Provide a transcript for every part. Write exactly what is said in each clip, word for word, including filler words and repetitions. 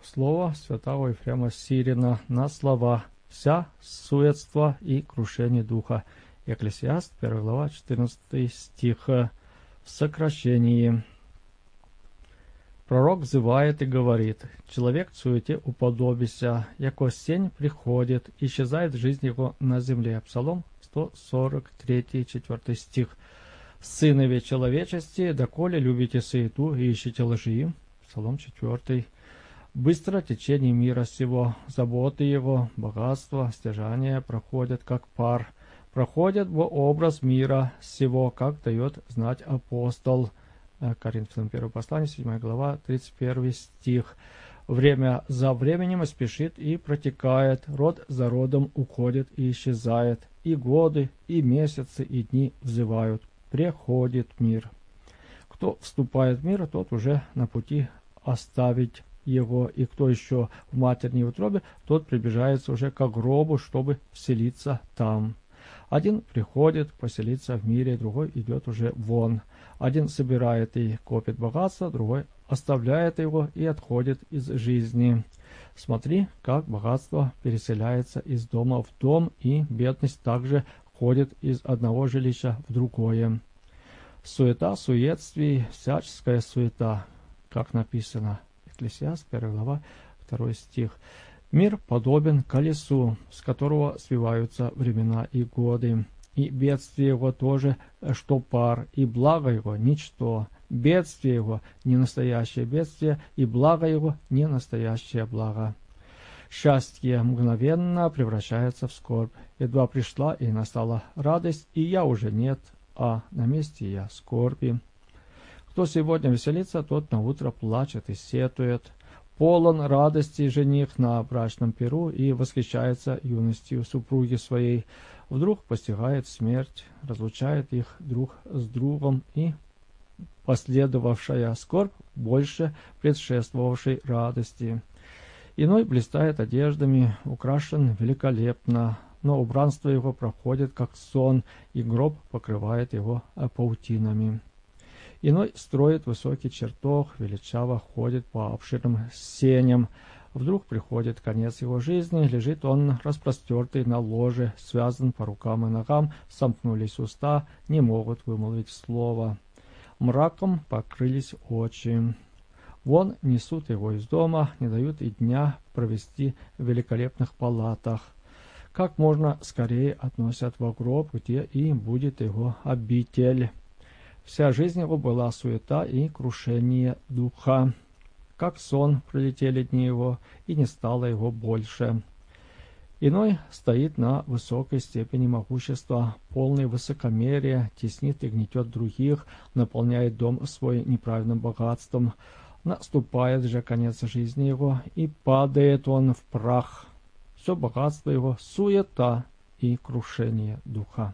Слово святого Ефрема Сирина на слова «Вся суетство и крушение духа». Екклесиаст, первая глава, четырнадцатый стих. В сокращении. Пророк взывает и говорит: «Человек в суете уподобися, яко сень приходит, исчезает жизнь его на земле». Псалом сто сорок три, четвертый стих. «Сынове человечести, доколе любите суету и ищите лжи». Псалом четвертый. «Быстро течение мира сего, заботы его, богатство, стяжания проходят, как пар, проходят во образ мира сего, как дает знать апостол». Коринфянам первое послание, седьмая глава, тридцать первый стих. «Время за временем спешит и протекает, род за родом уходит и исчезает, и годы, и месяцы, и дни взывают. Приходит мир». Кто вступает в мир, тот уже на пути оставить его, и кто еще в матерней утробе, тот приближается уже к гробу, чтобы вселиться там. Один приходит поселиться в мире, другой идет уже вон. Один собирает и копит богатство, другой оставляет его и отходит из жизни. Смотри, как богатство переселяется из дома в дом, и бедность также ходит из одного жилища в другое. Суета, суетствий, всяческая суета, как написано. Екклесиаст, первая глава, второй стих. «Мир подобен колесу, с которого свиваются времена и годы, и бедствие его тоже, что пар, и благо его ничто. Бедствие его не настоящее бедствие, и благо его не настоящее благо. Счастье мгновенно превращается в скорбь. Едва пришла и настала радость, и я уже нет, а на месте я скорби. Кто сегодня веселится, тот наутро плачет и сетует. Полон радости жених на брачном пиру и восхищается юностью супруги своей. Вдруг постигает смерть, разлучает их друг с другом, и последовавшая скорбь больше предшествовавшей радости. Иной блистает одеждами, украшен великолепно, но убранство его проходит как сон, и гроб покрывает его паутинами. Иной строит высокий чертог, величаво ходит по обширным сеням. Вдруг приходит конец его жизни, лежит он распростертый на ложе, связан по рукам и ногам, сомкнулись уста, не могут вымолвить слова. Мраком покрылись очи. Вон несут его из дома, не дают и дня провести в великолепных палатах. Как можно скорее относят во гроб, где и будет его обитель. Вся жизнь его была суета и крушение духа. Как сон пролетели дни его, и не стало его больше. Иной стоит на высокой степени могущества, полный высокомерия, теснит и гнетет других, наполняет дом свой неправедным богатством. Наступает же конец жизни его, и падает он в прах. Все богатство его — суета и крушение духа.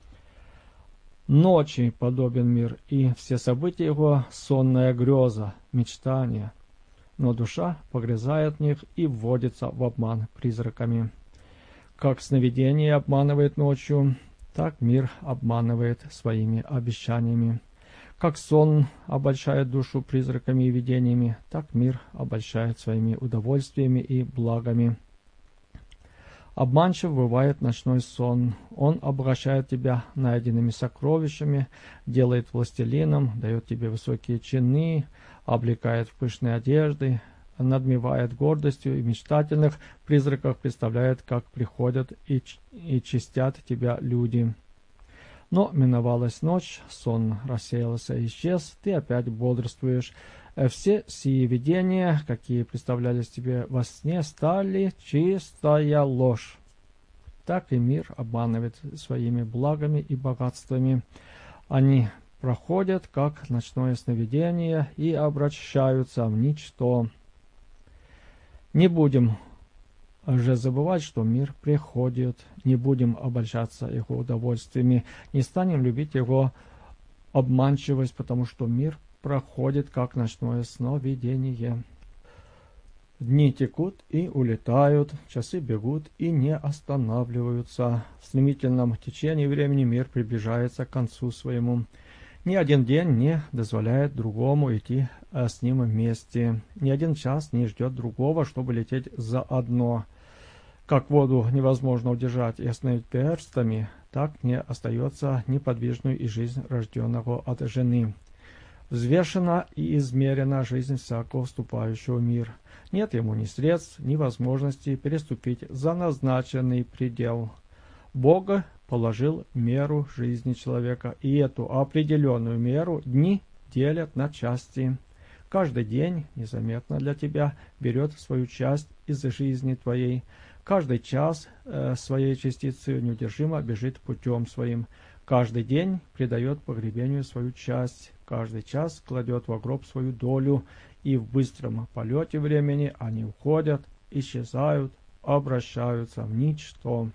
Ночи подобен мир, и все события его — сонная греза, мечтание. Но душа погрязает в них и вводится в обман призраками. Как сновидение обманывает ночью, так мир обманывает своими обещаниями. Как сон обольщает душу призраками и видениями, так мир обольщает своими удовольствиями и благами. Обманчив бывает ночной сон. Он обогащает тебя найденными сокровищами, делает властелином, дает тебе высокие чины, облекает в пышные одежды, надмевает гордостью, и в мечтательных призраках представляет, как приходят и, и чистят тебя люди. Но миновалась ночь, сон рассеялся и исчез, ты опять бодрствуешь. Все сии видения, какие представлялись тебе во сне, стали чистая ложь. Так и мир обманывает своими благами и богатствами. Они проходят, как ночное сновидение, и обращаются в ничто. Не будем же забывать, что мир приходит, не будем обольщаться его удовольствиями, не станем любить его обманчивость, потому что мир проходит, как ночное сновидение. Дни текут и улетают, часы бегут и не останавливаются. В стремительном течении времени мир приближается к концу своему. Ни один день не дозволяет другому идти а, с ним вместе. Ни один час не ждет другого, чтобы лететь заодно. Как воду невозможно удержать и остановить перстами, так не остается неподвижной и жизнь рожденного от жены. Взвешена и измерена жизнь всякого вступающего в мир. Нет ему ни средств, ни возможности переступить за назначенный предел. Бог положил меру жизни человека, и эту определенную меру дни делят на части. Каждый день, незаметно для тебя, берет свою часть из жизни твоей. Каждый час э, своей частицы неудержимо бежит путем своим. Каждый день придает погребению свою часть. Каждый час кладет в гроб свою долю, и в быстром полете времени они уходят, исчезают, обращаются в ничто.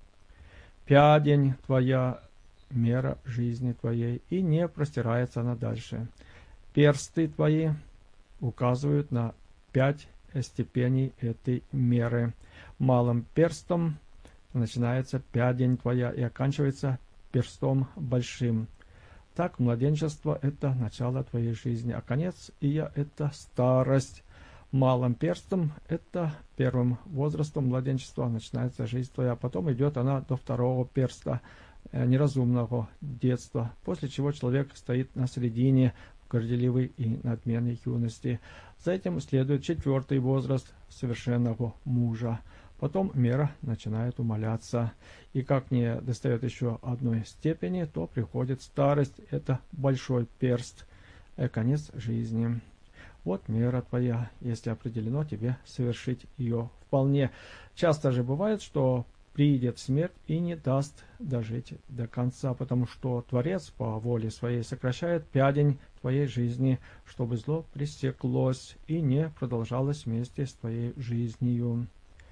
Пядень твоя — мера жизни твоей, и не простирается она дальше. Персты твои указывают на пять степеней этой меры. Малым перстом начинается пядень твоя и оканчивается перстом большим. Так, младенчество — это начало твоей жизни, а конец ее — это старость. Малым перстом — это первым возрастом младенчества начинается жизнь твоя, а потом идет она до второго перста неразумного детства, после чего человек стоит на середине горделивой и надменной юности. За этим следует четвертый возраст совершенного мужа. Потом мера начинает умаляться, и как не достает еще одной степени, то приходит старость, это большой перст, э, конец жизни. Вот мера твоя, если определено тебе совершить ее вполне. Часто же бывает, что придет смерть и не даст дожить до конца, потому что Творец по воле своей сокращает пядень твоей жизни, чтобы зло пресеклось и не продолжалось вместе с твоей жизнью.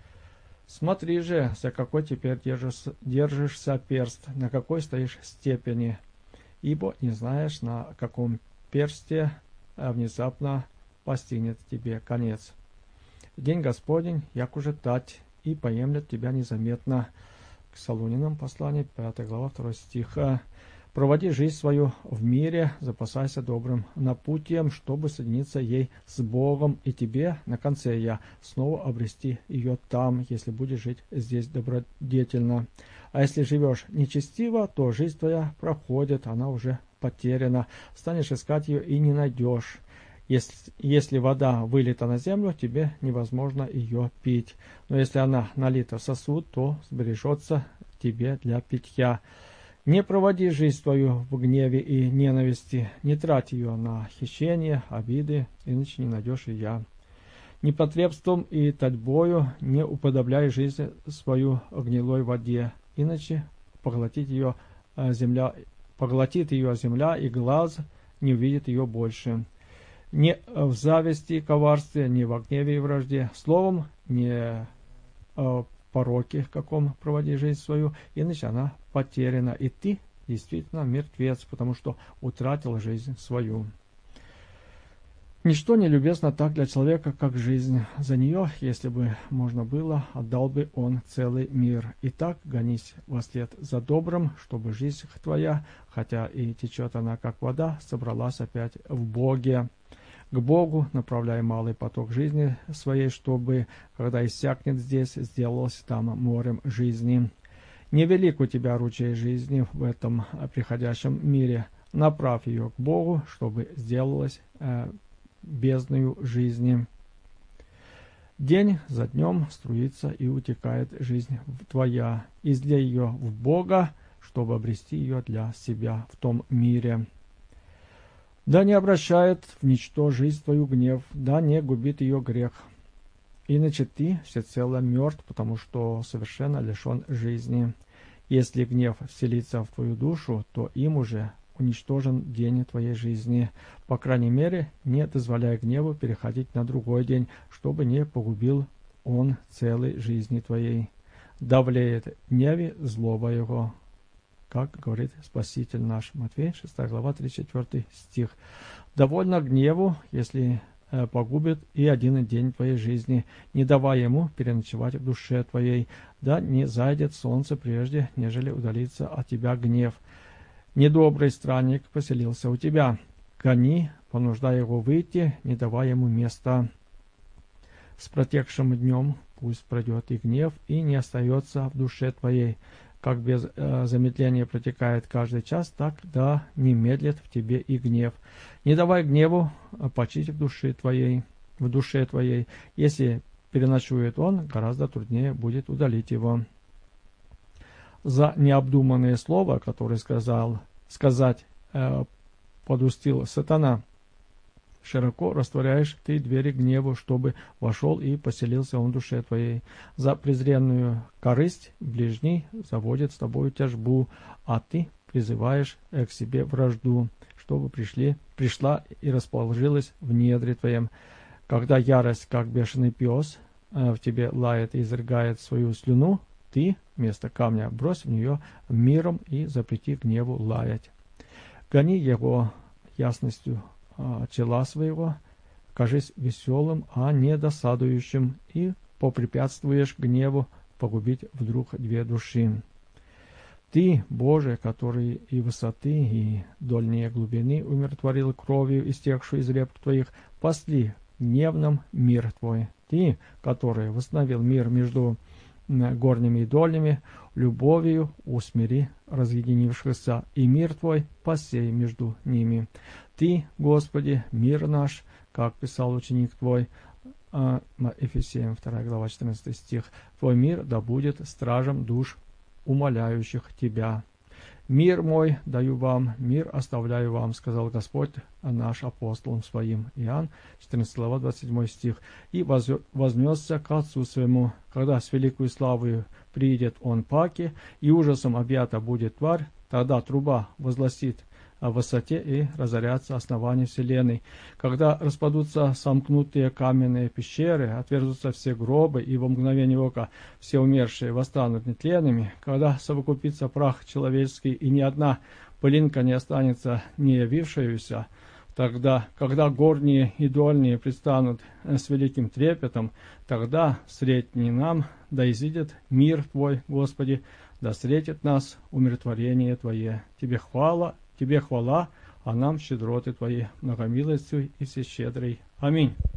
Смотри же, за какой теперь держишься, держишься перст, на какой стоишь степени, ибо не знаешь, на каком персте внезапно постигнет тебе конец. День Господень, як уже тать, и поемлет тебя незаметно. К Солунинам послание, пятая глава, второй стих. Проводи жизнь свою в мире, запасайся добрым напутием, чтобы соединиться ей с Богом, и тебе на конце я снова обрести ее там, если будешь жить здесь добродетельно. А если живешь нечестиво, то жизнь твоя проходит, она уже потеряна, станешь искать ее и не найдешь. Если, если вода вылита на землю, тебе невозможно ее пить, но если она налита в сосуд, то сбережется тебе для питья. Не проводи жизнь твою в гневе и ненависти, не трать ее на хищение, обиды, иначе не найдешь и я. Непотребством и татьбою не уподобляй жизнь свою гнилой воде, иначе поглотит ее земля, поглотит ее земля, и глаз не увидит ее больше. Не в зависти и коварстве, не во гневе и вражде, словом, не в пороке каком проводи жизнь свою, иначе она потеряна, и ты действительно мертвец, потому что утратил жизнь свою. Ничто не любезно так для человека, как жизнь. За нее, если бы можно было, отдал бы он целый мир. Итак, гонись вослед за добрым, чтобы жизнь твоя, хотя и течет она, как вода, собралась опять в Боге. К Богу направляй малый поток жизни своей, чтобы, когда иссякнет здесь, сделалось там морем жизни. Невелик у тебя ручей жизни в этом приходящем мире. Направь ее к Богу, чтобы сделалось э, бездною жизни. День за днем струится и утекает жизнь твоя. Излей ее в Бога, чтобы обрести ее для себя в том мире. Да не обращает в ничто жизнь твою гнев, да не губит ее грех. Иначе ты всецело мертв, потому что совершенно лишен жизни. Если гнев вселится в твою душу, то им уже уничтожен день твоей жизни. По крайней мере, не дозволяй гневу переходить на другой день, чтобы не погубил он целой жизни твоей. Давлеет гневе злоба его, как говорит Спаситель наш. Матфея, шестая глава, тридцать четвёртый стих. Довольно гневу, если э, погубит и один день твоей жизни, не давай ему переночевать в душе твоей, да не зайдет солнце прежде, нежели удалится от тебя гнев. недобрый странник поселился у тебя. Гони, понуждай его выйти, не давай ему места. С протекшим днем пусть пройдет и гнев, и не остается в душе твоей. Как без э, замедления протекает каждый час, так да не медлит в тебе и гнев. Не давай гневу почить в душе твоей, в душе твоей. Если переночует он, гораздо труднее будет удалить его. За необдуманное слово, которое сказал, сказать э, подустил сатана, широко растворяешь ты двери гневу, чтобы вошел и поселился он в душе твоей. За презренную корысть ближний заводит с тобою тяжбу, а ты призываешь к себе вражду, чтобы пришли, пришла и расположилась в недре твоем. Когда ярость, как бешеный пес, в тебе лает и изрыгает свою слюну, ты вместо камня брось в нее миром и запрети гневу лаять. Гони его ясностью тела своего, кажись веселым, а не досадующим, и попрепятствуешь гневу погубить вдруг две души. Ты, Боже, который и высоты, и дольние глубины умиротворил кровью, истекшую из ребр твоих, пасли гневным мир твой. Ты, который восстановил мир между горними и дольними, любовью усмири разъединившихся, и мир твой посей между ними. Ты, Господи, мир наш, как писал ученик твой, Ефесеям вторая глава четырнадцатый стих, твой мир да будет стражем душ умоляющих тебя. «Мир мой даю вам, мир оставляю вам», сказал Господь наш апостолом своим. Иоанн, четырнадцатая глава, двадцать седьмой стих. «И вознесся к Отцу своему, когда с великою славою приидет он паки, и ужасом объята будет тварь, тогда труба возгласит о высоте и разорятся основания вселенной. Когда распадутся сомкнутые каменные пещеры, отверзутся все гробы, и во мгновение ока все умершие восстанут нетленными, когда совокупится прах человеческий, и ни одна пылинка не останется не явившуюся, тогда, когда горние и дольние предстанут с великим трепетом, тогда средни нам, да изидет мир Твой, Господи, да встретит нас умиротворение Твое. Тебе хвала, Тебе хвала, а нам щедроты Твои, многомилостью и всещедрый. Аминь.